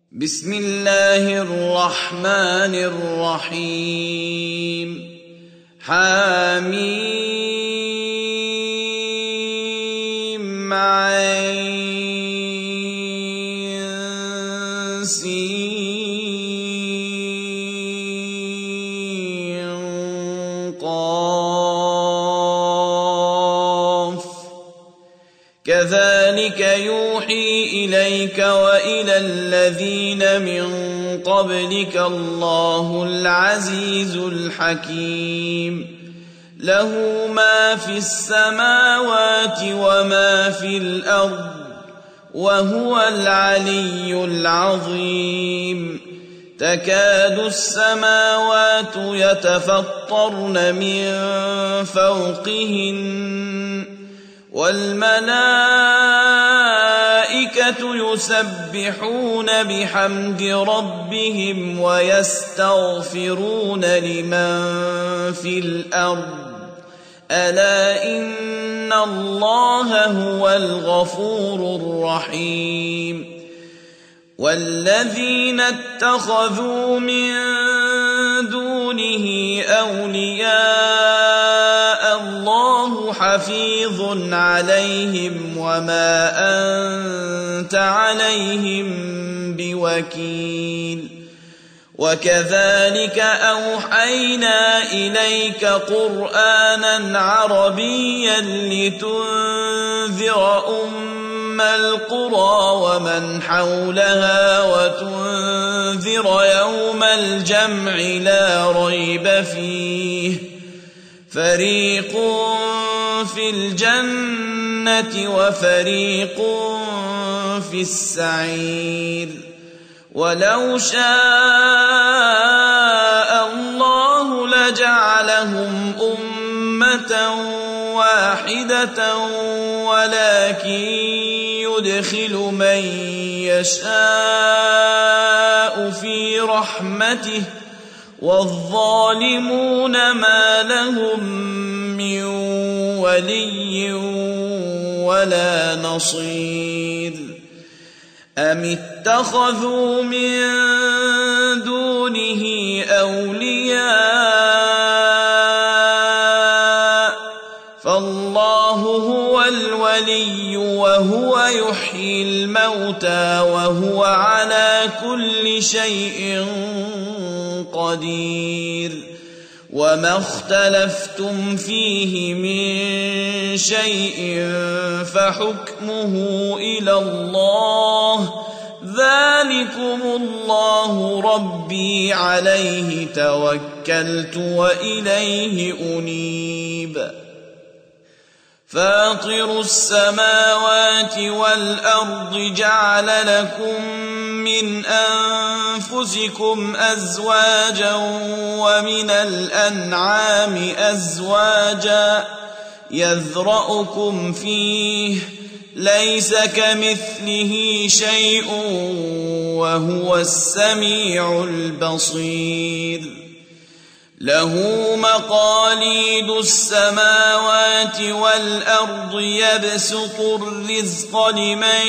بسم الله الرحمن الرحيم حميم عين سين قاف كذلك يوحي إليك وإلى الذين من قبلك الله العزيز الحكيم له ما في السماوات وما في الأرض وهو العلي العظيم تكاد السماوات يتفطرن من فوقهن والملائكة يسبحون بحمد ربهم ويستغفرون لمن في الأرض ألا إن الله هو الغفور الرحيم والذين اتخذوا من دونه أولياء الله حفيظ عليهم وما أنت عليهم بوكيل وكذلك أوحينا إليك قرآنا عربيا لتنذر أم القرى ومن حولها وتنذر يوم الجمع لا ريب فيه فريق في الجنة وفريق في السعير ولو شاء الله لجعلهم أمة واحدة ولكن يدخل من يشاء في رحمته والظالمون ما لهم من ولي ولا نصير أم اتخذوا من دونه أولياء فالله هو الولي وهو يحيي الموتى وهو على كل شيء قدير وما اختلفتم فيه من شيء فحكمه إلى الله ذلكم الله ربي عليه توكلت وإليه أنيب فاطر السماوات والأرض جعل لكم من أنفسكم أزواجا ومن الأنعام أزواجا يذرأكم فيه ليس كمثله شيء وهو السميع البصير له مقاليد السماوات والأرض يبسط الرزق لمن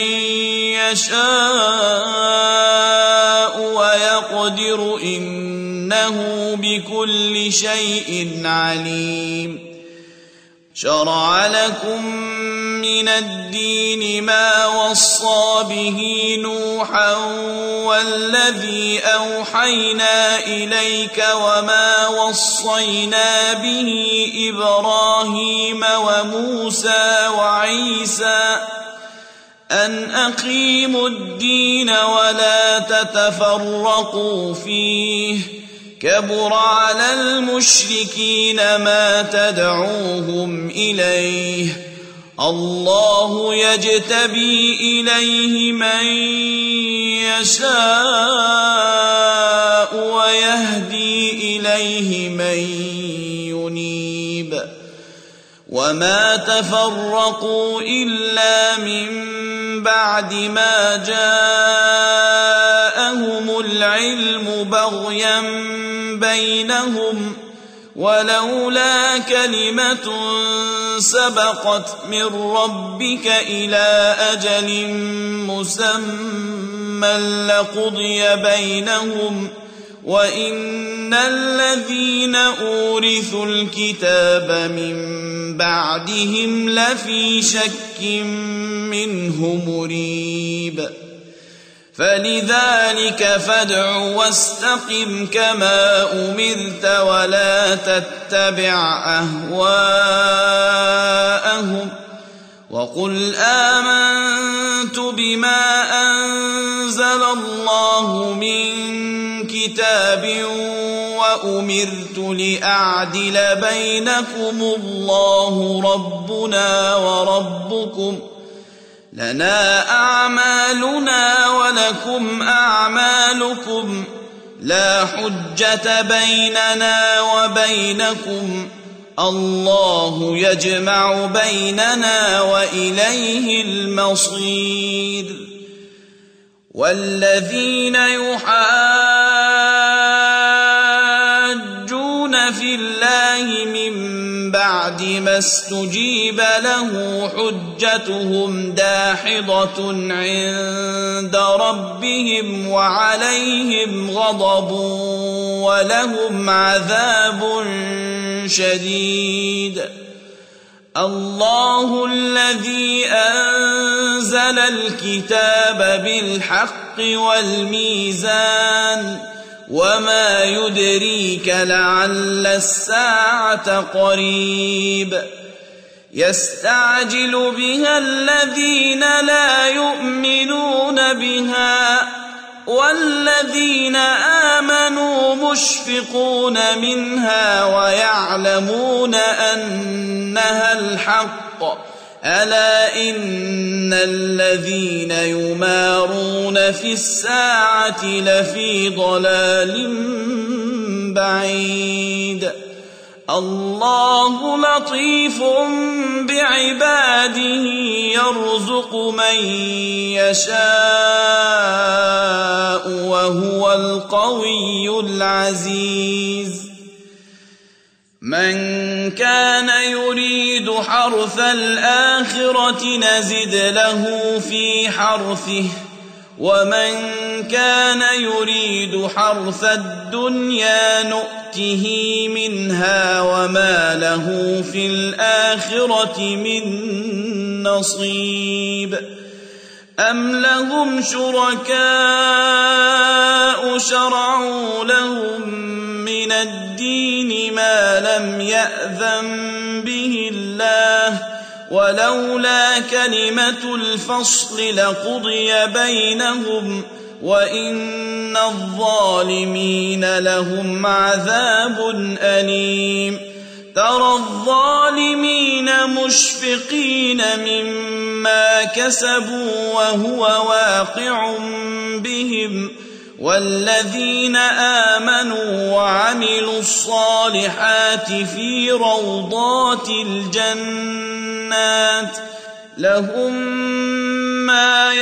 يشاء ويقدر إنه بكل شيء عليم شرع لكم من الدين ما وصى به نوحا والذي أوحينا إليك وما وصينا به إبراهيم وموسى وعيسى أن أقيموا الدين ولا تتفرقوا فيه كبر على المشركين ما تدعوهم إليه الله يجتبي إليه من يشاء ويهدي إليه من ينيب وما تفرقوا إلا من بعد ما جاءهم العلم بغيا بينهم ولولا كلمة سبقت من ربك إلى أجل مسمى لقضي بينهم وإن الذين أورثوا الكتاب من بعدهم لفي شك منه مريب فلذلك فادع واستقم كما أمرت ولا تتبع أهواءهم وقل آمنت بما أنزل الله من كتاب وأمرت لأعدل بينكم الله ربنا وربكم لنا أعمالنا ولكم أعمالكم لا حجة بيننا وبينكم الله يجمع بيننا وإليه المصير والذين يحاجون في الله من بعد ما استجيب له حجتهم داحضة عند ربهم وعليهم غضب ولهم عذاب شديد الله الذي أنزل الكتاب بالحق والميزان وما يدريك لعل الساعة قريب يستعجل بها الذين لا يؤمنون بها والذين آمنوا مشفقون منها ويعلمون أنها الحق ألا إن الذين يمارون في الساعة لفي ضلال بعيد الله لطيف بعباده يرزق من يشاء وهو القوي العزيز من كان يريد حرث الآخرة نزد له في حرثه ومن كان يريد حرث الدنيا نؤته منها وما له في الآخرة من نصيب أم لهم شركاء شرعوا لهم من الدين ما لم يأذن به الله ولولا كلمة الفصل لقضي بينهم وإن الظالمين لهم عذاب أليم ترى الظالمين مشفقين مما كسبوا وهو واقع بهم والذين آمنوا وعملوا الصالحات في روضات الجنات لهم ما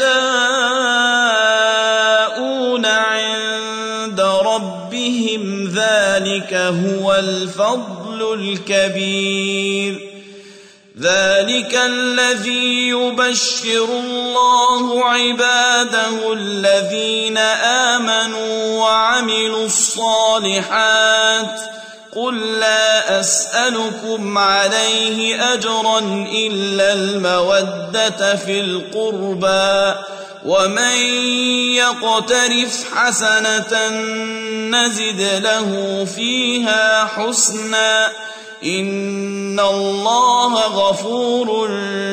يشاءون عند ربهم ذلك هو الفضل الكبير ذلك الذي يبشر الله عباده الذين آمنوا وعملوا الصالحات قل لا أسألكم عليه أجرا إلا المودة في القربى ومن يقترف حسنة نزد له فيها حسنا إن الله غفور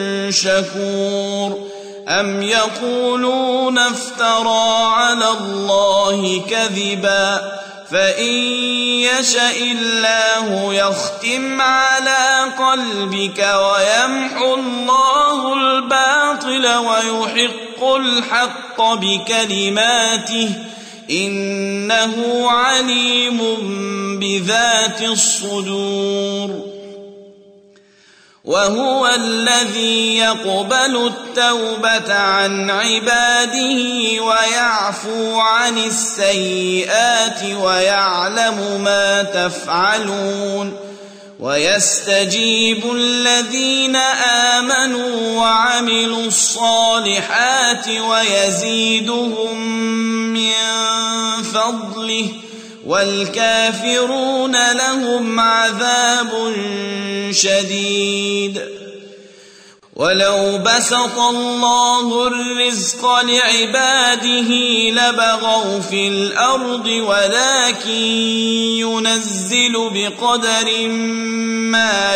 شكور أم يقولون افترى على الله كذبا فإن يشأ الله يختم على قلبك ويمحو الله الباطل ويحق الحق بكلماته إنه عليم بذات الصدور وهو الذي يقبل التوبة عن عباده ويعفو عن السيئات ويعلم ما تفعلون ويستجيب الذين آمنوا وعملوا الصالحات ويزيدهم من فضله والكافرون لهم عذاب شديد. ولو بسط الله الرزق لعباده لبغوا في الأرض ولكن ينزل بقدر ما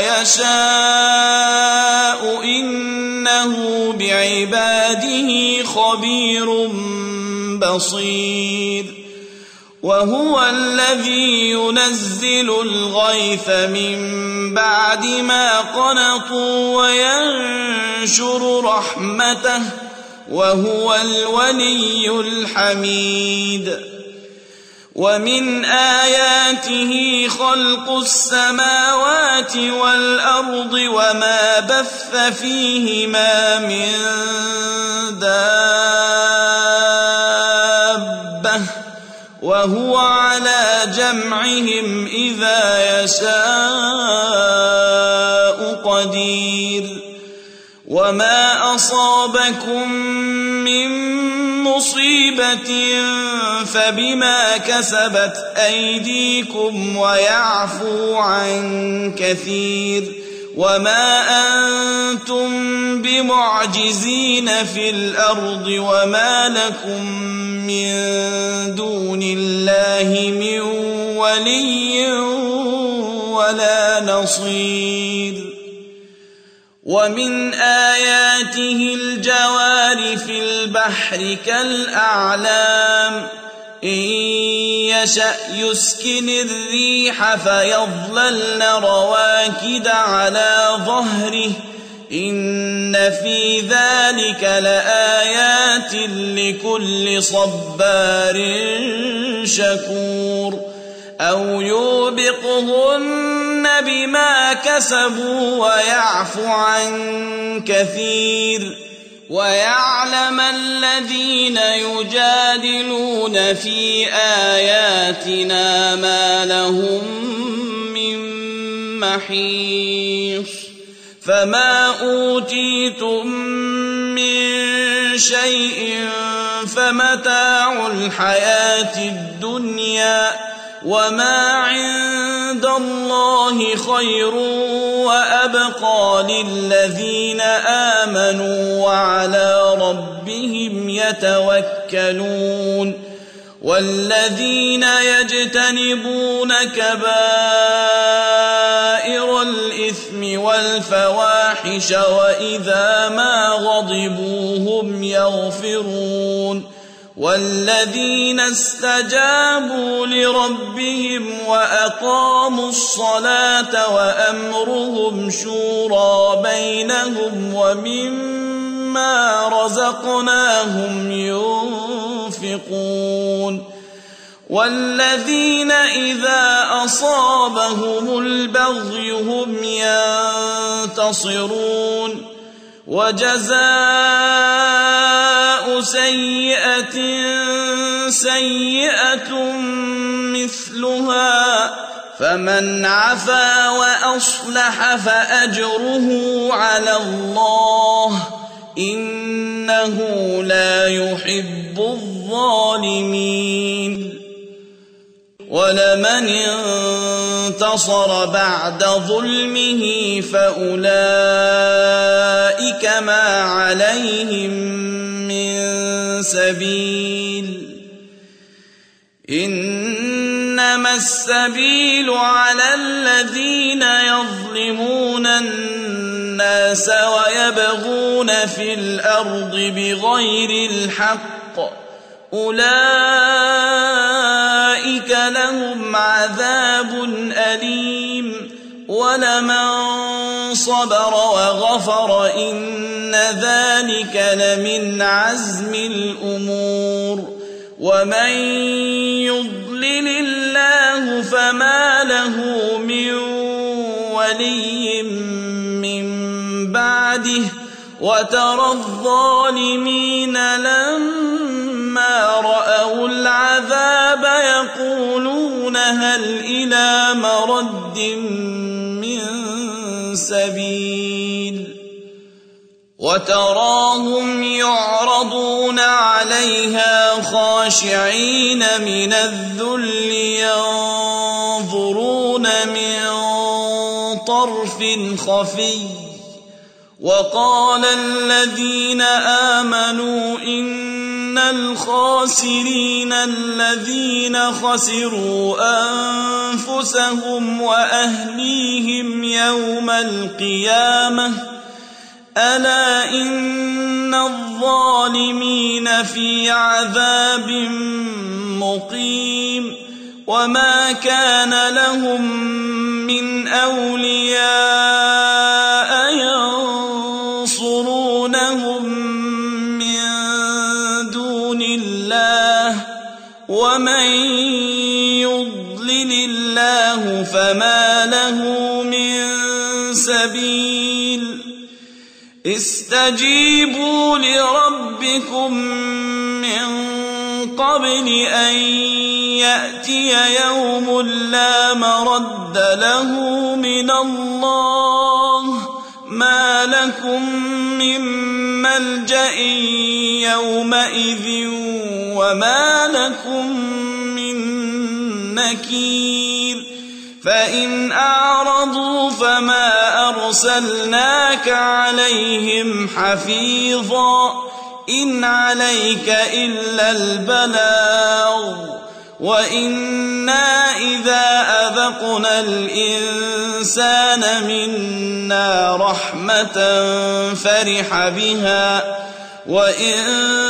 يشاء إنه بعباده خبير بصير. وهو الذي ينزل الغيث من بعد ما قنطوا وينشر رحمته وهو الولي الحميد. ومن آياته خلق السماوات والأرض وما بث فيهما من دابة وهو على جمعهم إذا يشاء قدير. وما أصابكم من مصيبة فبما كسبت أيديكم ويعفو عن كثير. وما أنتم بمعجزين في الأرض وما لكم من دون الله من ولي ولا نصير. ومن آياته الجوار في البحر كالأعلام إن يشأ يسكن الريح فيظللن رواكد على ظهره إن في ذلك لآيات لكل صبار شكور. أو يوبقهن بما كسبوا ويعفو عن كثير. ويعلم الذين يجادلون في آياتنا ما لهم من محيص. فما أوتيتم من شيء فمتاع الحياة الدنيا وما عند الله خير وأبقى للذين آمنوا وعلى ربهم يتوكلون. والذين يجتنبون كبائر الإثم والفواحش وإذا ما غضبوا هم يغفرون. والذين استجابوا لربهم وأقاموا الصلاة وأمرهم شورى بينهم ومما رزقناهم ينفقون. والذين إذا أصابهم البغي هم ينتصرون. وجزاء سيئة سيئة مثلها فمن عفا وأصلح فأجره على الله إنه لا يحب الظالمين. ولمن انتصر بعد ظلمه فأولئك ما عليهم من سبيل. إنما السبيل على الذين يظلمون الناس ويبغون في الأرض بغير الحق أولئك لهم عذاب أليم. ولمن صبر وغفر إن ذلك لمن عزم الأمور. ومن يضلل الله فما له من ولي من بعده وترى الظالمين لما رأوا العذاب يقولون هل إلى مرد من سبيل وتراهم يعرضون عليها خاشعين من الذل ينظرون من طرف خفي وقال الذين آمنوا إن الخاسرين الذين خسروا أنفسهم وأهليهم يوم القيامة ألا إن الظالمين في عذاب مقيم وما كان لهم من أولياء ينصرونهم من دون الله ومن يضلل الله فما له من سبيل استجيبوا لربكم من قبل أن يأتي يوم لا مرد له من الله ما لكم من ملجأ يومئذ وما لكم من نكير فإن أعرضوا فما أرسلناك عليهم حفيظا إن عليك إلا البلاغ وإنا إذا أذقنا الإنسان منا رحمة فرح بها وإن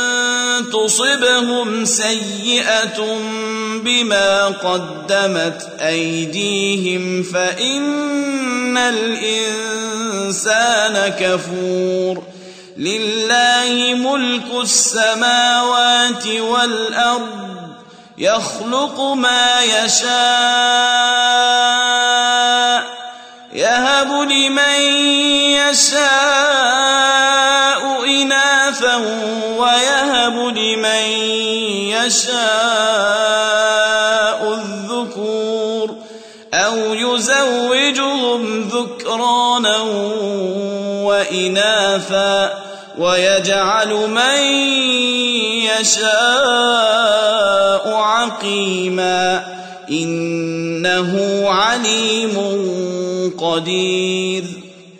تصبهم سيئة بما قدمت أيديهم فإن الإنسان كفور لله ملك السماوات والأرض يخلق ما يشاء يهب لمن يشاء إناثا ويهب لمن يشاء الذكور أو يزوجهم ذكرانا وإناثا ويجعل من يشاء عقيما إنه عليم قدير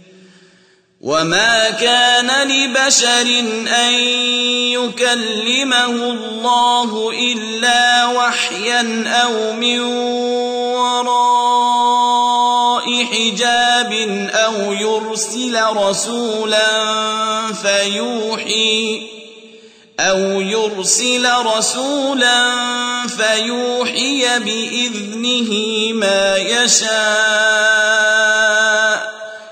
وما كان لبشر أن يكلمه الله إلا وحيا أو من وراء حجاب أو يرسل رسولا فيوحي بإذنه ما يشاء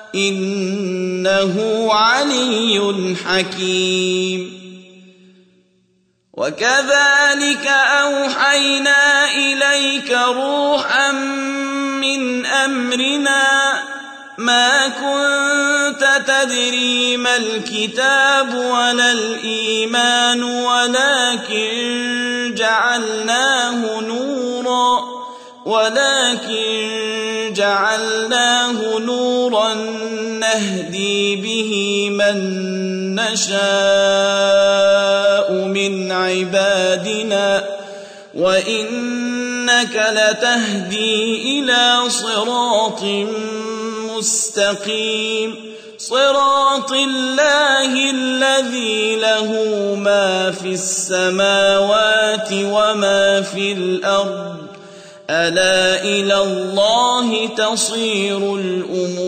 إنه علي حكيم وكذلك أوحينا إليك روحا من أمرنا ما كنت تدري ما الكتاب ولا الإيمان ولكن جعلناه نورا نهدي به من نشاء من عبادنا وإنك لتهدي إلى صراط مستقيم صراط الله الذي له ما في السماوات وما في الأرض ألا إلى الله تصير الأمور